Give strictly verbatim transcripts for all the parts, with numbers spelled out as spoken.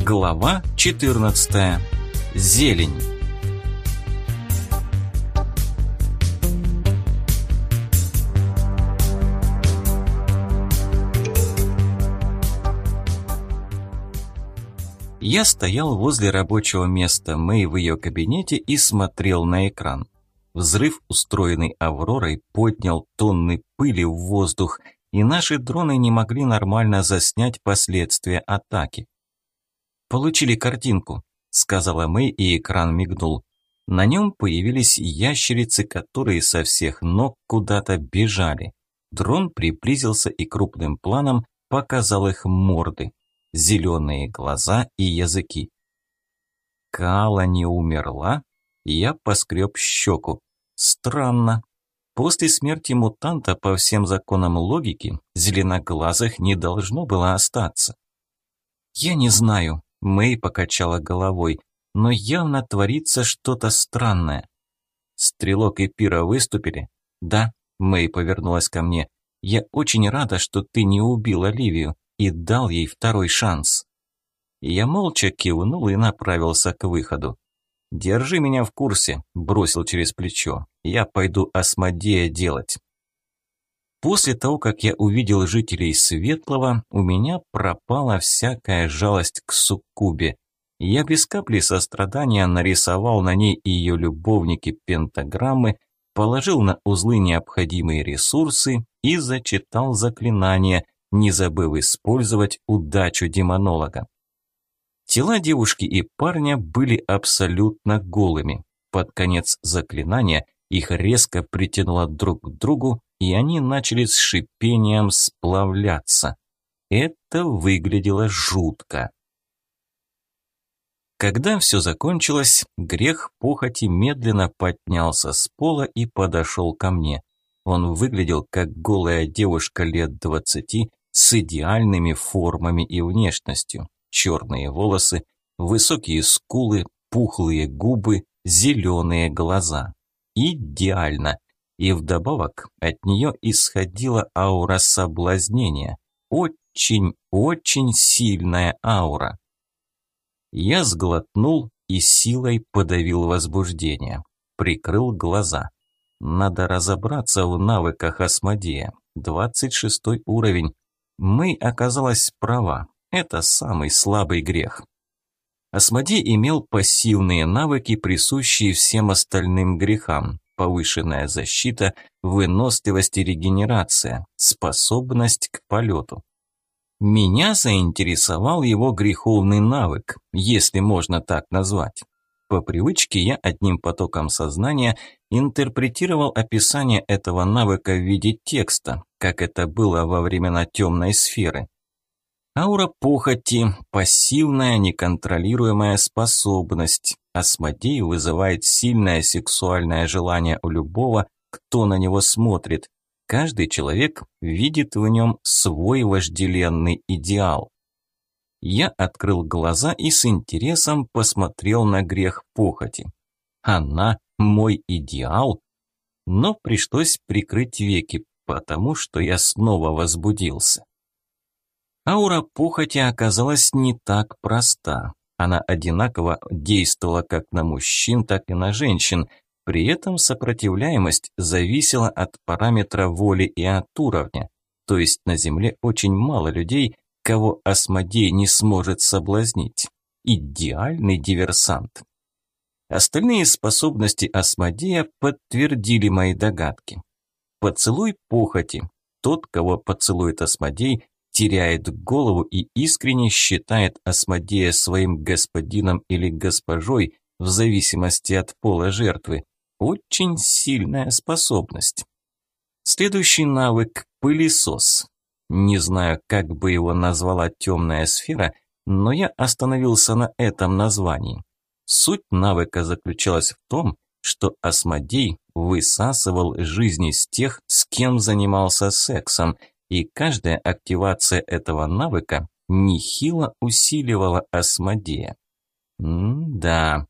Глава четырнадцатая. Зелень. Я стоял возле рабочего места Мэй в ее кабинете и смотрел на экран. Взрыв, устроенный Авророй, поднял тонны пыли в воздух, и наши дроны не могли нормально заснять последствия атаки. «Получили картинку», – сказала Мэй, и экран мигнул. На нем появились ящерицы, которые со всех ног куда-то бежали. Дрон приблизился и крупным планом показал их морды, зеленые глаза и языки. Каала не умерла? Я поскреб щеку. Странно. После смерти мутанта по всем законам логики зеленоглазых не должно было остаться. Я не знаю. Мэй покачала головой, но явно творится что-то странное. Стрелок и Пира выступили? Да, Мэй повернулась ко мне. Я очень рада, что ты не убил Оливию и дал ей второй шанс. Я молча кивнул и направился к выходу. «Держи меня в курсе», – бросил через плечо. «Я пойду Асмодея делать». После того, как я увидел жителей Светлого, у меня пропала всякая жалость к суккубе. Я без капли сострадания нарисовал на ней и ее любовники пентаграммы, положил на узлы необходимые ресурсы и зачитал заклинание, не забыв использовать удачу демонолога. Тела девушки и парня были абсолютно голыми. Под конец заклинания их резко притянуло друг к другу, и они начали с шипением сплавляться. Это выглядело жутко. Когда все закончилось, грех похоти медленно поднялся с пола и подошел ко мне. Он выглядел как голая девушка лет двадцати с идеальными формами и внешностью. Черные волосы, высокие скулы, пухлые губы, зеленые глаза. Идеально. И вдобавок от нее исходила аура соблазнения. Очень-очень сильная аура. Я сглотнул и силой подавил возбуждение. Прикрыл глаза. Надо разобраться в навыках Асмодея. двадцать шестой уровень. Мэй оказалась права. Это самый слабый грех. Асмодей имел пассивные навыки, присущие всем остальным грехам. Повышенная защита, выносливость и регенерация, способность к полету. Меня заинтересовал его греховный навык, если можно так назвать. По привычке я одним потоком сознания интерпретировал описание этого навыка в виде текста, как это было во времена темной сферы. Аура похоти – пассивная, неконтролируемая способность. Асмодей вызывает сильное сексуальное желание у любого, кто на него смотрит. Каждый человек видит в нем свой вожделенный идеал. Я открыл глаза и с интересом посмотрел на грех похоти. Она мой идеал? Но пришлось прикрыть веки, потому что я снова возбудился. Аура похоти оказалась не так проста. Она одинаково действовала как на мужчин, так и на женщин. При этом сопротивляемость зависела от параметра воли и от уровня. То есть на Земле очень мало людей, кого Асмодей не сможет соблазнить. Идеальный диверсант. Остальные способности Асмодея подтвердили мои догадки. Поцелуй похоти. Тот, кого поцелует Асмодей, теряет голову и искренне считает Асмодея своим господином или госпожой, в зависимости от пола жертвы. Очень сильная способность. Следующий навык – пылесос. Не знаю, как бы его назвала темная сфера, но я остановился на этом названии. Суть навыка заключалась в том, что Асмодей высасывал жизнь из тех, с кем занимался сексом, и каждая активация этого навыка нехило усиливала Асмодея. М-да.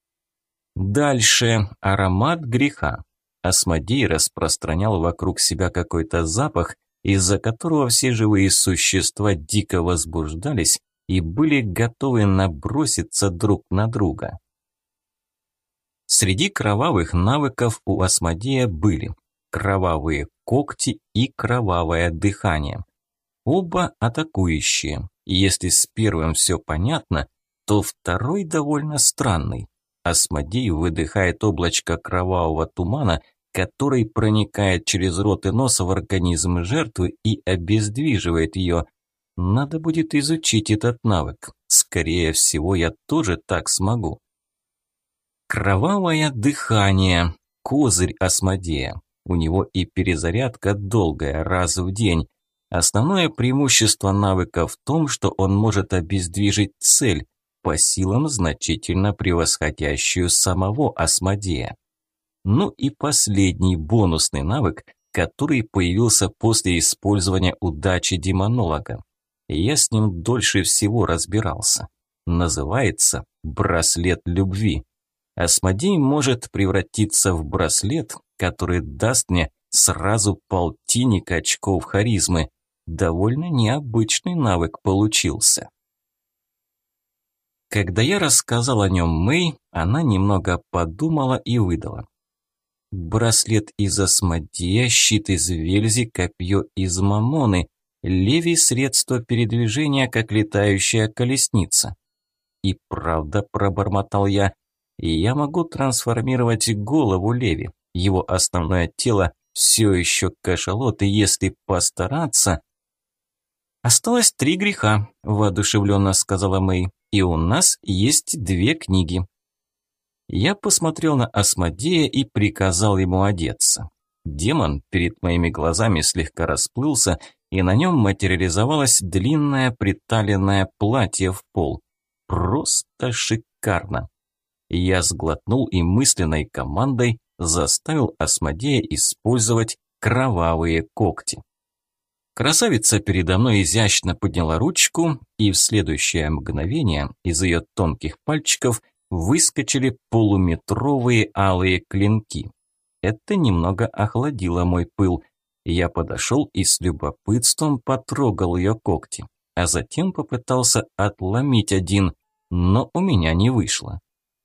Дальше. Аромат греха. Асмодей распространял вокруг себя какой-то запах, из-за которого все живые существа дико возбуждались и были готовы наброситься друг на друга. Среди кровавых навыков у Асмодея были кровавые когти и кровавое дыхание. Оба атакующие, и если с первым все понятно, то второй довольно странный. Асмодей выдыхает облачко кровавого тумана, который проникает через рот и нос в организм жертвы и обездвиживает ее. Надо будет изучить этот навык. Скорее всего, я тоже так смогу. Кровавое дыхание – козырь Асмодея. У него и перезарядка долгая, раз в день. Основное преимущество навыка в том, что он может обездвижить цель, по силам значительно превосходящую самого Асмодея. Ну и последний бонусный навык, который появился после использования удачи демонолога. Я с ним дольше всего разбирался. Называется «Браслет любви». Асмодей может превратиться в браслет, который даст мне сразу полтинник очков харизмы. Довольно необычный навык получился. Когда я рассказал о нем Мэй, она немного подумала и выдала. Браслет из Асмодея, щит из Вельзи, копье из Мамоны, Леви средство передвижения, как летающая колесница. И правда, пробормотал я, я могу трансформировать голову Леви. Его основное тело все еще кашалот, и если постараться... «Осталось три греха», – воодушевленно сказала Мэй, – «и у нас есть две книги». Я посмотрел на Асмодея и приказал ему одеться. Демон перед моими глазами слегка расплылся, и на нем материализовалось длинное приталенное платье в пол. Просто шикарно. Я сглотнул и мысленной командой заставил Асмодея использовать кровавые когти. Красавица передо мной изящно подняла ручку, и в следующее мгновение из ее тонких пальчиков выскочили полуметровые алые клинки. Это немного охладило мой пыл. Я подошел и с любопытством потрогал ее когти, а затем попытался отломить один, но у меня не вышло.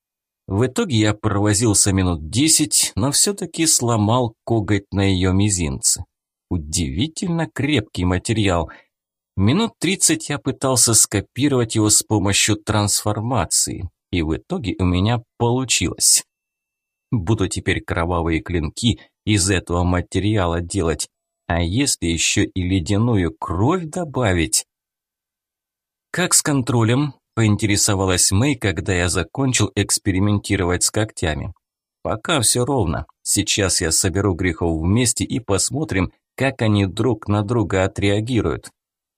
В итоге я провозился минут десять, но все-таки сломал коготь на ее мизинце. Удивительно крепкий материал. Минут тридцать я пытался скопировать его с помощью трансформации, и в итоге у меня получилось. Буду теперь кровавые клинки из этого материала делать, а если еще и ледяную кровь добавить? Как с контролем? Поинтересовалась Мэй, когда я закончил экспериментировать с когтями. Пока все ровно. Сейчас я соберу грехов вместе и посмотрим, как они друг на друга отреагируют.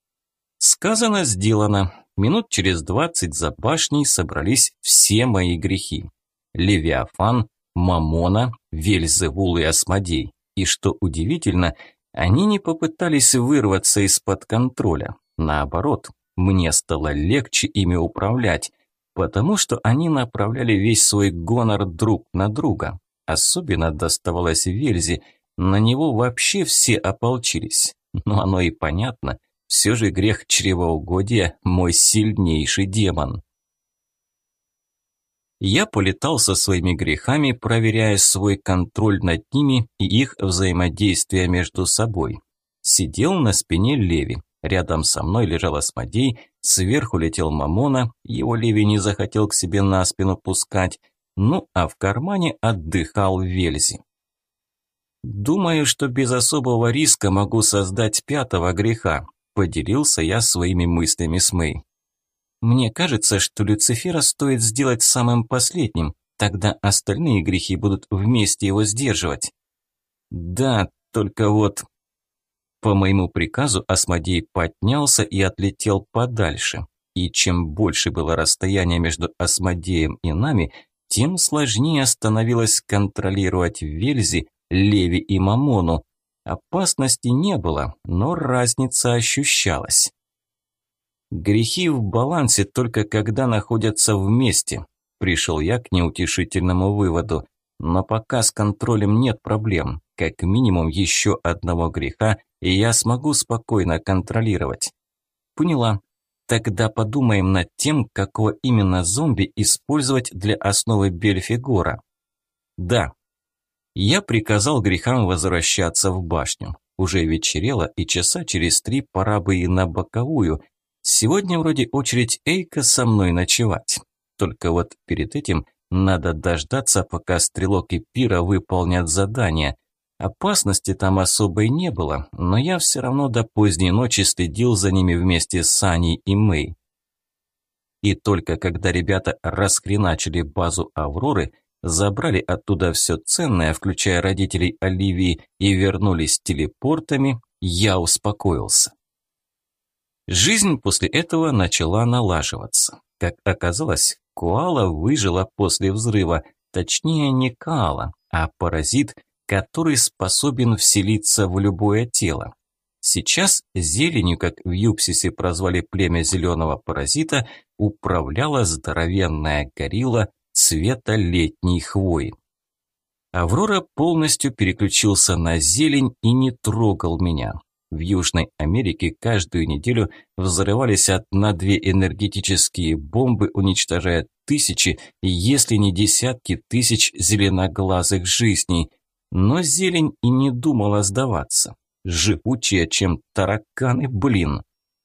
Сказано, сделано. Минут через двадцать за башней собрались все мои грехи. Левиафан, Мамона, Вельзевул и Асмодей. И что удивительно, они не попытались вырваться из-под контроля. Наоборот, мне стало легче ими управлять, потому что они направляли весь свой гонор друг на друга. Особенно доставалось Вельзе, на него вообще все ополчились. Но оно и понятно, все же грех чревоугодия – мой сильнейший демон. Я полетал со своими грехами, проверяя свой контроль над ними и их взаимодействие между собой. Сидел на спине Леви. Рядом со мной лежал Асмодей, сверху летел Мамона, его Леви не захотел к себе на спину пускать, ну а в кармане отдыхал Вельзи. «Думаю, что без особого риска могу создать пятого греха», – поделился я своими мыслями с Мэй. «Мне кажется, что Люцифера стоит сделать самым последним, тогда остальные грехи будут вместе его сдерживать». «Да, только вот...» По моему приказу Асмодей поднялся и отлетел подальше. И чем больше было расстояние между Асмодеем и нами, тем сложнее становилось контролировать Вельзи, Леви и Мамону. Опасности не было, но разница ощущалась. Грехи в балансе только когда находятся вместе. Пришел я к неутешительному выводу. Но пока с контролем нет проблем. Как минимум еще одного греха, и я смогу спокойно контролировать. Поняла. Тогда подумаем над тем, какого именно зомби использовать для основы Бельфегора. Да. Я приказал грехам возвращаться в башню. Уже вечерело, и часа через три пора бы и на боковую. Сегодня вроде очередь Эйка со мной ночевать. Только вот перед этим надо дождаться, пока стрелок и пира выполнят задание. Опасности там особой не было, но я все равно до поздней ночи следил за ними вместе с Саней и Мэй. И только когда ребята расхреначили базу Авроры, забрали оттуда все ценное, включая родителей Оливии, и вернулись телепортами, я успокоился. Жизнь после этого начала налаживаться. Как оказалось, коала выжила после взрыва, точнее не коала, а паразит, который способен вселиться в любое тело. Сейчас зеленью, как в Юпсисе прозвали племя зеленого паразита, управляла здоровенная горилла цвета летней хвои. Аврора полностью переключился на зелень и не трогал меня. В Южной Америке каждую неделю взрывались одна-две энергетические бомбы, уничтожая тысячи, если не десятки тысяч зеленоглазых жизней. Но зелень и не думала сдаваться. Живучая, чем тараканы, блин.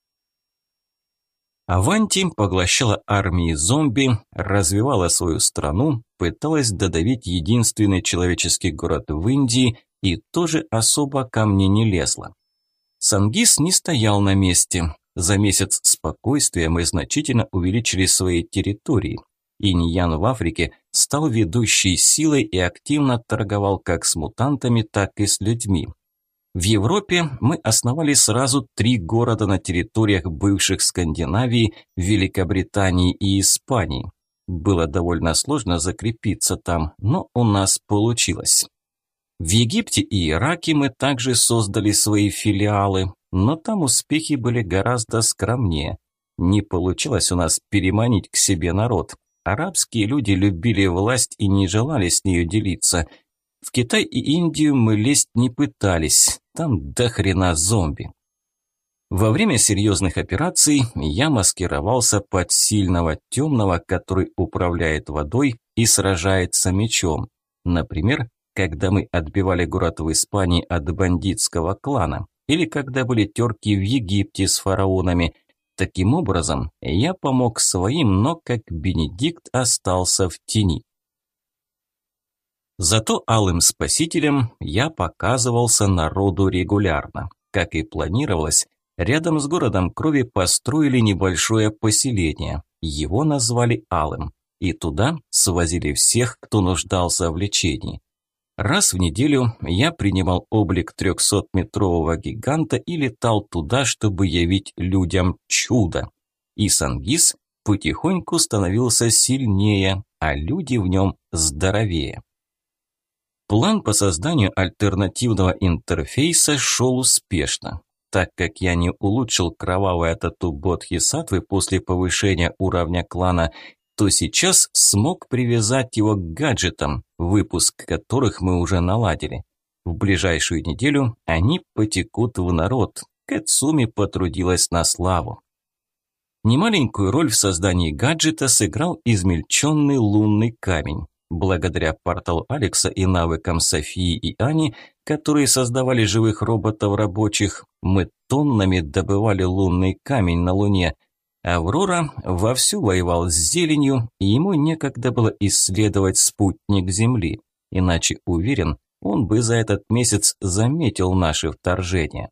Аванти поглощала армии зомби, развивала свою страну, пыталась додавить единственный человеческий город в Индии и тоже особо ко мне не лезла. Сангис не стоял на месте. За месяц спокойствия мы значительно увеличили свои территории. Иньян в Африке стал ведущей силой и активно торговал как с мутантами, так и с людьми. В Европе мы основали сразу три города на территориях бывших Скандинавии, Великобритании и Испании. Было довольно сложно закрепиться там, но у нас получилось. В Египте и Ираке мы также создали свои филиалы, но там успехи были гораздо скромнее. Не получилось у нас переманить к себе народ. Арабские люди любили власть и не желали с нею делиться. В Китай и Индию мы лезть не пытались, там до хрена зомби. Во время серьезных операций я маскировался под сильного темного, который управляет водой и сражается мечом. Например, когда мы отбивали город в Испании от бандитского клана, или когда были терки в Египте с фараонами. Таким образом, я помог своим, но как Бенедикт остался в тени. Зато алым спасителем я показывался народу регулярно. Как и планировалось, рядом с городом крови построили небольшое поселение. Его назвали Алым, и туда свозили всех, кто нуждался в лечении. Раз в неделю я принимал облик трехсотметрового гиганта и летал туда, чтобы явить людям чудо. И Сангис потихоньку становился сильнее, а люди в нем здоровее. План по созданию альтернативного интерфейса шел успешно. Так как я не улучшил кровавое тату Бодхисаттвы после повышения уровня клана, то сейчас смог привязать его к гаджетам, выпуск которых мы уже наладили. В ближайшую неделю они потекут в народ. Кэцуми потрудилась на славу. Немаленькую роль в создании гаджета сыграл измельченный лунный камень. Благодаря порталу Алекса и навыкам Софии и Ани, которые создавали живых роботов-рабочих, мы тоннами добывали лунный камень на Луне. Аврора вовсю воевал с зеленью, и ему некогда было исследовать спутник Земли. Иначе, уверен, он бы за этот месяц заметил наше вторжение.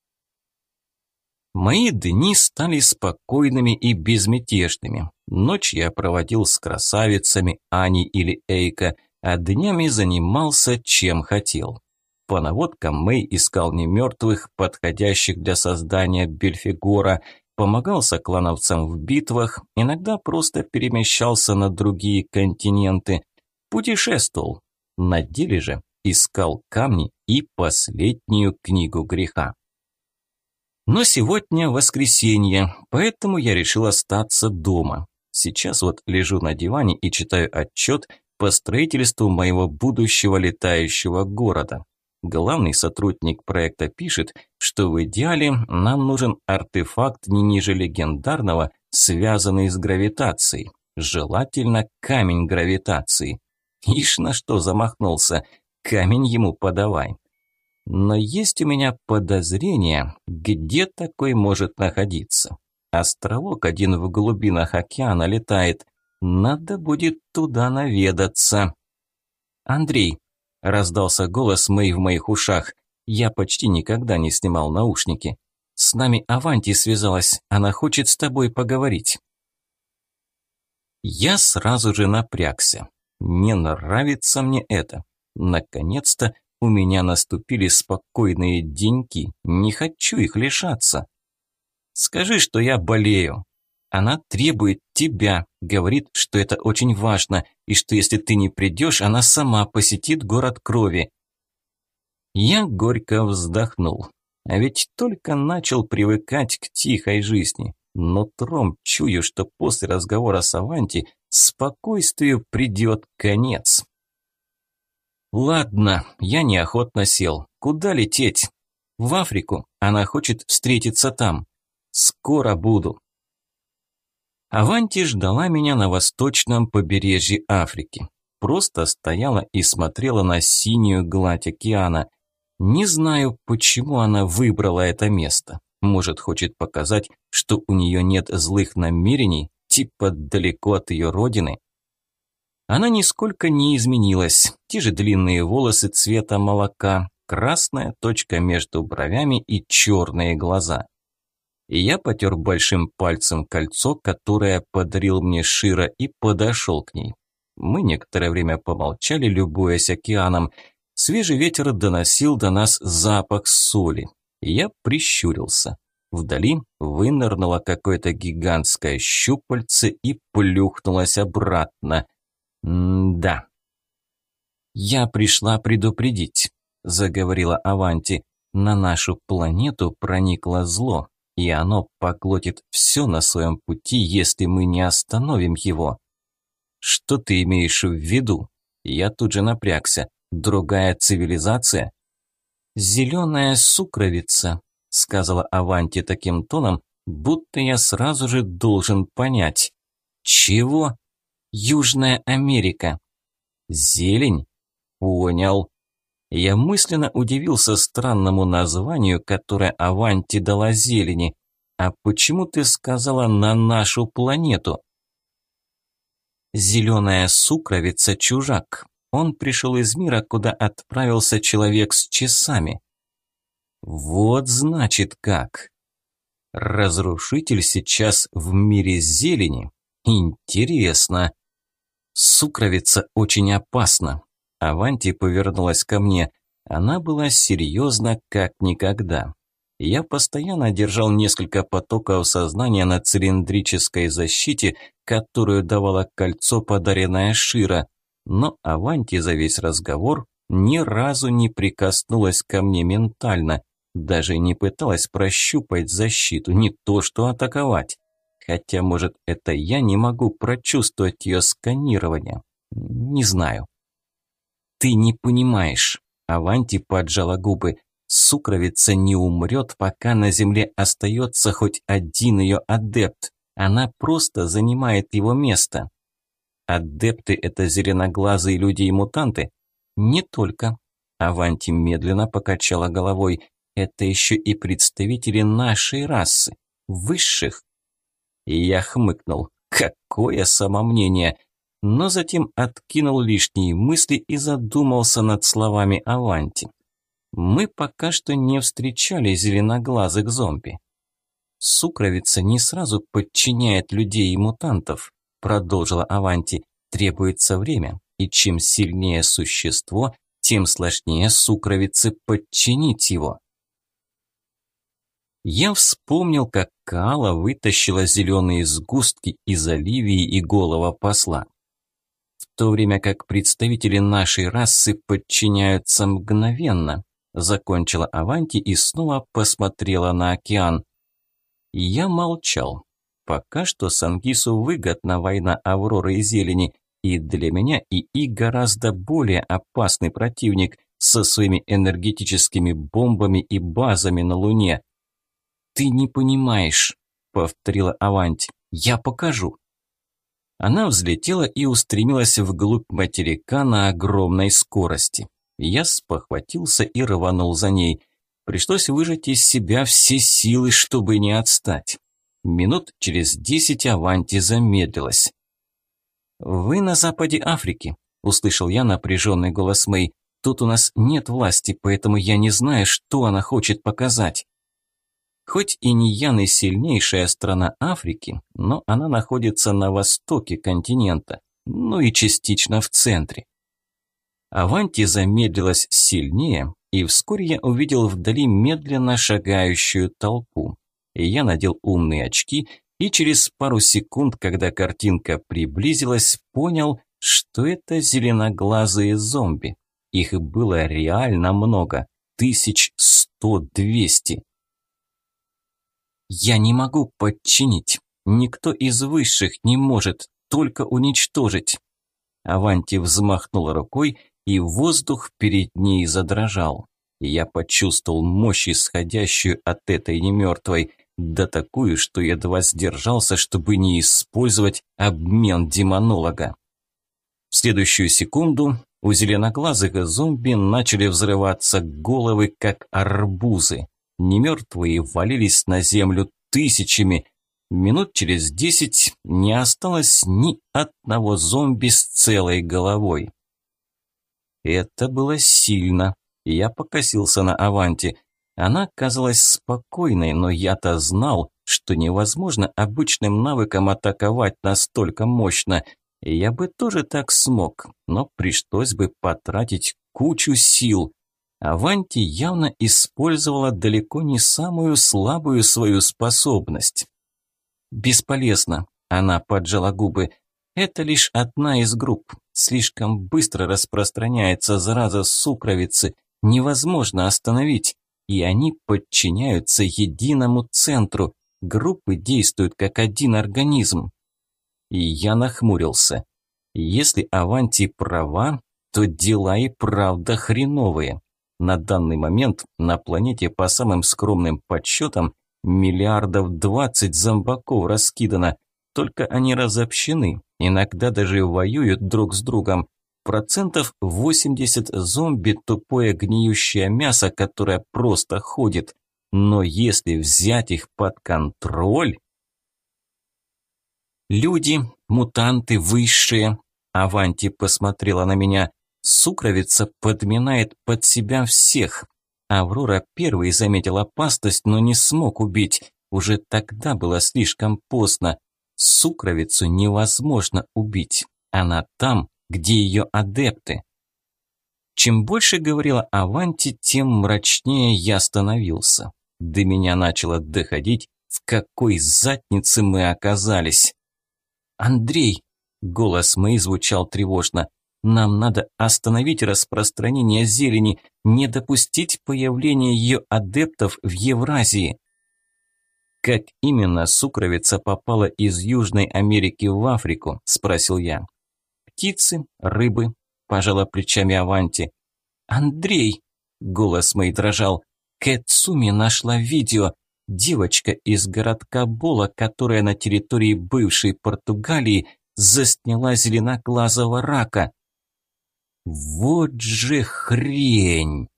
Мои дни стали спокойными и безмятежными. Ночь я проводил с красавицами Ани или Эйка, а днями занимался чем хотел. По наводкам Мэй искал немертвых, подходящих для создания Бельфегора, помогал соклановцам в битвах, иногда просто перемещался на другие континенты, путешествовал. На деле же искал камни и последнюю книгу греха. Но сегодня воскресенье, поэтому я решил остаться дома. Сейчас вот лежу на диване и читаю отчет по строительству моего будущего летающего города. Главный сотрудник проекта пишет, что в идеале нам нужен артефакт не ниже легендарного, связанный с гравитацией. Желательно камень гравитации. Ишь на что замахнулся, камень ему подавай. Но есть у меня подозрение, где такой может находиться. Островок один в глубинах океана летает. Надо будет туда наведаться. Андрей, раздался голос мой в моих ушах. Я почти никогда не снимал наушники. С нами Аванти связалась, она хочет с тобой поговорить. Я сразу же напрягся. Не нравится мне это. Наконец-то у меня наступили спокойные деньки. Не хочу их лишаться. Скажи, что я болею. Она требует тебя, говорит, что это очень важно, и что если ты не придешь, она сама посетит город крови. Я горько вздохнул. А ведь только начал привыкать к тихой жизни. Но тром чую, что после разговора с Аванти спокойствию придет конец. Ладно, я неохотно сел. Куда лететь? В Африку. Она хочет встретиться там. Скоро буду. Аванти ждала меня на восточном побережье Африки. Просто стояла и смотрела на синюю гладь океана. Не знаю, почему она выбрала это место. Может, хочет показать, что у нее нет злых намерений, типа далеко от ее родины. Она нисколько не изменилась. Те же длинные волосы цвета молока, красная точка между бровями и черные глаза. И я потер большим пальцем кольцо, которое подарил мне Широ, и подошел к ней. Мы некоторое время помолчали, любуясь океаном. Свежий ветер доносил до нас запах соли. Я прищурился. Вдали вынырнуло какое-то гигантское щупальце и плюхнулось обратно. М-да. «Я пришла предупредить», – заговорила Аванти. «На нашу планету проникло зло, и оно поглотит все на своем пути, если мы не остановим его». «Что ты имеешь в виду?» Я тут же напрягся. «Другая цивилизация?» «Зеленая сукровица», – сказала Аванти таким тоном, будто я сразу же должен понять. «Чего?» «Южная Америка». «Зелень?» «Понял». Я мысленно удивился странному названию, которое Аванти дала зелени. «А почему ты сказала на нашу планету?» «Зеленая сукровица – чужак. Он пришел из мира, куда отправился человек с часами». «Вот значит как. Разрушитель сейчас в мире зелени. Интересно». «Сукровица очень опасна». Аванти повернулась ко мне. Она была серьезна как никогда. Я постоянно держал несколько потоков сознания на цилиндрической защите, которую давало кольцо, подаренное Широ. Но Аванти за весь разговор ни разу не прикоснулась ко мне ментально, даже не пыталась прощупать защиту, не то что атаковать. Хотя, может, это я не могу прочувствовать ее сканирование. Не знаю. «Ты не понимаешь», – Аванти поджала губы. «Сукровица не умрет, пока на Земле остается хоть один ее адепт. Она просто занимает его место». «Адепты – это зеленоглазые люди и мутанты?» «Не только». Аванти медленно покачала головой. «Это еще и представители нашей расы, высших». И я хмыкнул. Какое самомнение! Но затем откинул лишние мысли и задумался над словами Аванти. Мы пока что не встречали зеленоглазых зомби. «Сукровица не сразу подчиняет людей и мутантов», – продолжила Аванти. «Требуется время, и чем сильнее существо, тем сложнее сукровице подчинить его». Я вспомнил, как Каала вытащила зеленые сгустки из Оливии и голого посла. В то время как представители нашей расы подчиняются мгновенно, закончила Аванти и снова посмотрела на океан. Я молчал. Пока что Сангису выгодна война Авроры и Зелени, и для меня ИИ гораздо более опасный противник, со своими энергетическими бомбами и базами на Луне. «Ты не понимаешь», – повторила Аванти. «Я покажу». Она взлетела и устремилась вглубь материка на огромной скорости. Я спохватился и рванул за ней. Пришлось выжать из себя все силы, чтобы не отстать. Минут через десять Аванти замедлилась. «Вы на западе Африки», – услышал я напряженный голос Мэй. «Тут у нас нет власти, поэтому я не знаю, что она хочет показать». Хоть и не Ян и сильнейшая страна Африки, но она находится на востоке континента, ну и частично в центре. Аванти замедлилась сильнее, и вскоре я увидел вдали медленно шагающую толпу. И я надел умные очки, и через пару секунд, когда картинка приблизилась, понял, что это зеленоглазые зомби. Их было реально много, тысяч сто-двести. «Я не могу подчинить. Никто из высших не может, только уничтожить». Аванти взмахнула рукой, и воздух перед ней задрожал. Я почувствовал мощь, исходящую от этой немертвой, да такую, что едва сдержался, чтобы не использовать обмен демонолога. В следующую секунду у зеленоглазых зомби начали взрываться головы, как арбузы. Немертвые валились на землю тысячами. Минут через десять не осталось ни одного зомби с целой головой. Это было сильно. Я покосился на Аванти. Она казалась спокойной, но я-то знал, что невозможно обычным навыком атаковать настолько мощно. Я бы тоже так смог, но пришлось бы потратить кучу сил. Аванти явно использовала далеко не самую слабую свою способность. «Бесполезно», – она поджала губы. «Это лишь одна из групп. Слишком быстро распространяется зараза сукровицы. Невозможно остановить. И они подчиняются единому центру. Группы действуют как один организм». И я нахмурился. Если Аванти права, то дела и правда хреновые. На данный момент на планете, по самым скромным подсчетам, миллиардов двадцать зомбаков раскидано. Только они разобщены, иногда даже воюют друг с другом. Процентов восемьдесят зомби – тупое гниющее мясо, которое просто ходит. Но если взять их под контроль... «Люди, мутанты, высшие», – Аванти посмотрела на меня. «Сукровица подминает под себя всех. Аврора первый заметил опасность, но не смог убить. Уже тогда было слишком поздно. Сукровицу невозможно убить. Она там, где ее адепты». Чем больше говорила Аванти, тем мрачнее я становился. До меня начало доходить, в какой заднице мы оказались. «Андрей», – голос Мэй звучал тревожно, – «нам надо остановить распространение зелени, не допустить появления ее адептов в Евразии». «Как именно сукровица попала из Южной Америки в Африку?» – спросил я. «Птицы, рыбы», – пожала плечами Аванти. «Андрей», – голос Мэй дрожал, – «Кэцуми нашла видео. Девочка из городка Бола, которая на территории бывшей Португалии засняла зеленоглазого рака». «Вот же хрень!»